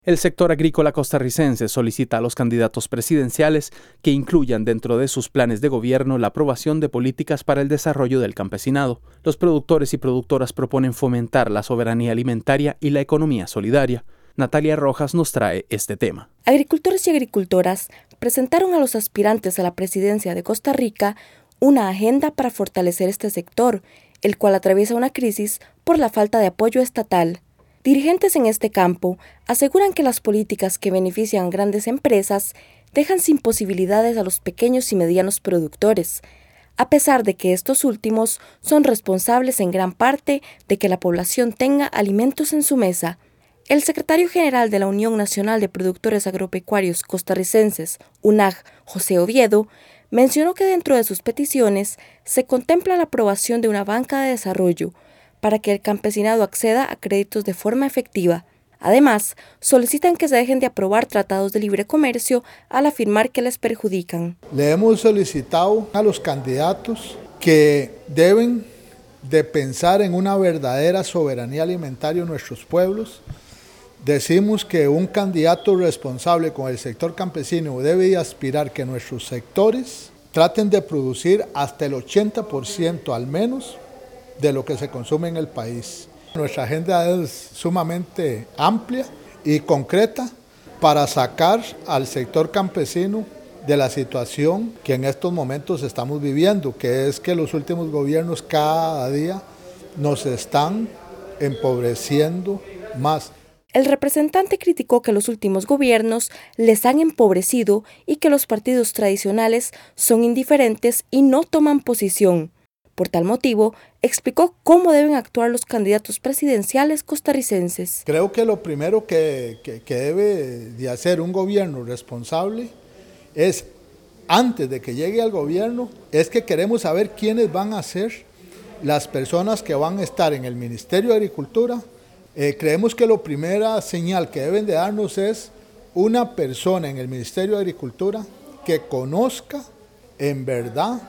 El sector agrícola costarricense solicita a los candidatos presidenciales que incluyan dentro de sus planes de gobierno la aprobación de políticas para el desarrollo del campesinado. Los productores y productoras proponen fomentar la soberanía alimentaria y la economía solidaria. Natalia Rojas nos trae este tema. Agricultores y agricultoras presentaron a los aspirantes a la presidencia de Costa Rica una agenda para fortalecer este sector, el cual atraviesa una crisis por la falta de apoyo estatal. Dirigentes en este campo aseguran que las políticas que benefician a grandes empresas dejan sin posibilidades a los pequeños y medianos productores, a pesar de que estos últimos son responsables en gran parte de que la población tenga alimentos en su mesa. El secretario general de la Unión Nacional de Productores Agropecuarios Costarricenses, UNAG, José Oviedo, mencionó que dentro de sus peticiones se contempla la aprobación de una banca de desarrollo para que el campesinado acceda a créditos de forma efectiva. Además, solicitan que se dejen de aprobar tratados de libre comercio al afirmar que les perjudican. Le hemos solicitado a los candidatos que deben de pensar en una verdadera soberanía alimentaria en nuestros pueblos. Decimos que un candidato responsable con el sector campesino debe de aspirar que nuestros sectores traten de producir hasta el 80% al menos de lo que se consume en el país. Nuestra agenda es sumamente amplia y concreta para sacar al sector campesino de la situación que en estos momentos estamos viviendo, que es que los últimos gobiernos cada día nos están empobreciendo más. El representante criticó que los últimos gobiernos les han empobrecido y que los partidos tradicionales son indiferentes y no toman posición. Por tal motivo, explicó cómo deben actuar los candidatos presidenciales costarricenses. Creo que lo primero que debe de hacer un gobierno responsable es, antes de que llegue al gobierno, es que queremos saber quiénes van a ser las personas que van a estar en el Ministerio de Agricultura. Creemos que la primera señal que deben de darnos es una persona en el Ministerio de Agricultura que conozca en verdad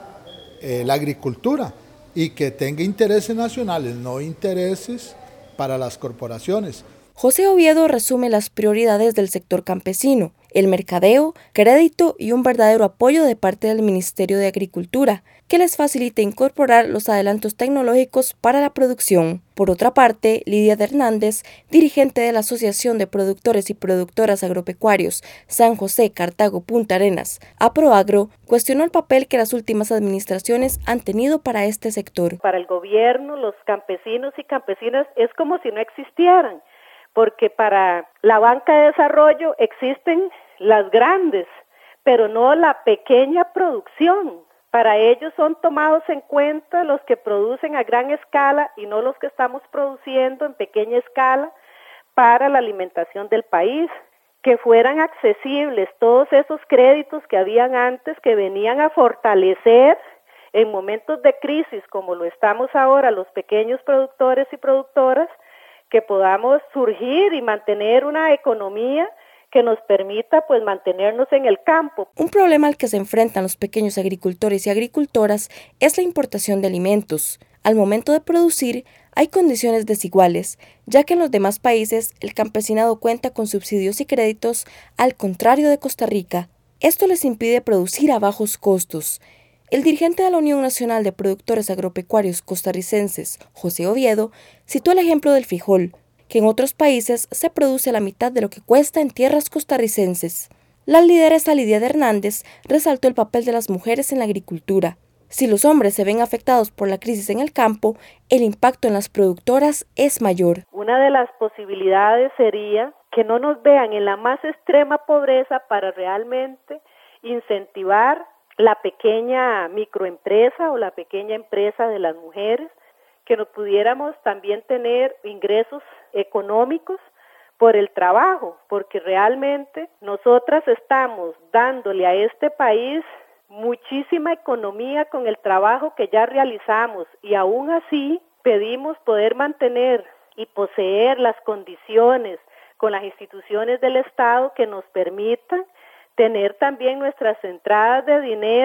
la agricultura y que tenga intereses nacionales, no intereses para las corporaciones. José Oviedo resume las prioridades del sector campesino: el mercadeo, crédito y un verdadero apoyo de parte del Ministerio de Agricultura, que les facilite incorporar los adelantos tecnológicos para la producción. Por otra parte, Lidia de Hernández, dirigente de la Asociación de Productores y Productoras Agropecuarios San José, Cartago, Punta Arenas, APROAGRO, cuestionó el papel que las últimas administraciones han tenido para este sector. Para el gobierno, los campesinos y campesinas es como si no existieran, porque para la banca de desarrollo existen las grandes, pero no la pequeña producción. Para ellos son tomados en cuenta los que producen a gran escala y no los que estamos produciendo en pequeña escala para la alimentación del país. Que fueran accesibles todos esos créditos que habían antes, que venían a fortalecer en momentos de crisis como lo estamos ahora los pequeños productores y productoras, que podamos surgir y mantener una economía que nos permita mantenernos en el campo. Un problema al que se enfrentan los pequeños agricultores y agricultoras es la importación de alimentos. Al momento de producir, hay condiciones desiguales, ya que en los demás países el campesinado cuenta con subsidios y créditos, al contrario de Costa Rica. Esto les impide producir a bajos costos. El dirigente de la Unión Nacional de Productores Agropecuarios Costarricenses, José Oviedo, citó el ejemplo del frijol, que en otros países se produce la mitad de lo que cuesta en tierras costarricenses. La lideresa Lidia de Hernández resaltó el papel de las mujeres en la agricultura. Si los hombres se ven afectados por la crisis en el campo, el impacto en las productoras es mayor. Una de las posibilidades sería que no nos vean en la más extrema pobreza para realmente incentivar la pequeña microempresa o la pequeña empresa de las mujeres, que nos pudiéramos también tener ingresos económicos por el trabajo, porque realmente nosotras estamos dándole a este país muchísima economía con el trabajo que ya realizamos y aún así pedimos poder mantener y poseer las condiciones con las instituciones del Estado que nos permitan tener también nuestras entradas de dinero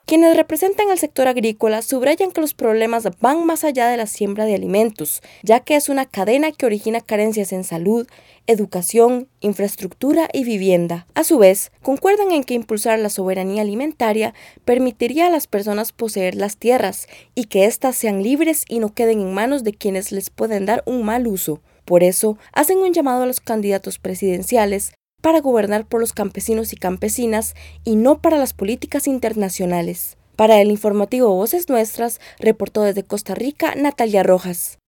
Quienes representan al sector agrícola subrayan que los problemas van más allá de la siembra de alimentos, ya que es una cadena que origina carencias en salud, educación, infraestructura y vivienda. A su vez, concuerdan en que impulsar la soberanía alimentaria permitiría a las personas poseer las tierras y que éstas sean libres y no queden en manos de quienes les pueden dar un mal uso. Por eso, hacen un llamado a los candidatos presidenciales para gobernar por los campesinos y campesinas y no para las políticas internacionales. Para el informativo Voces Nuestras, reportó desde Costa Rica Natalia Rojas.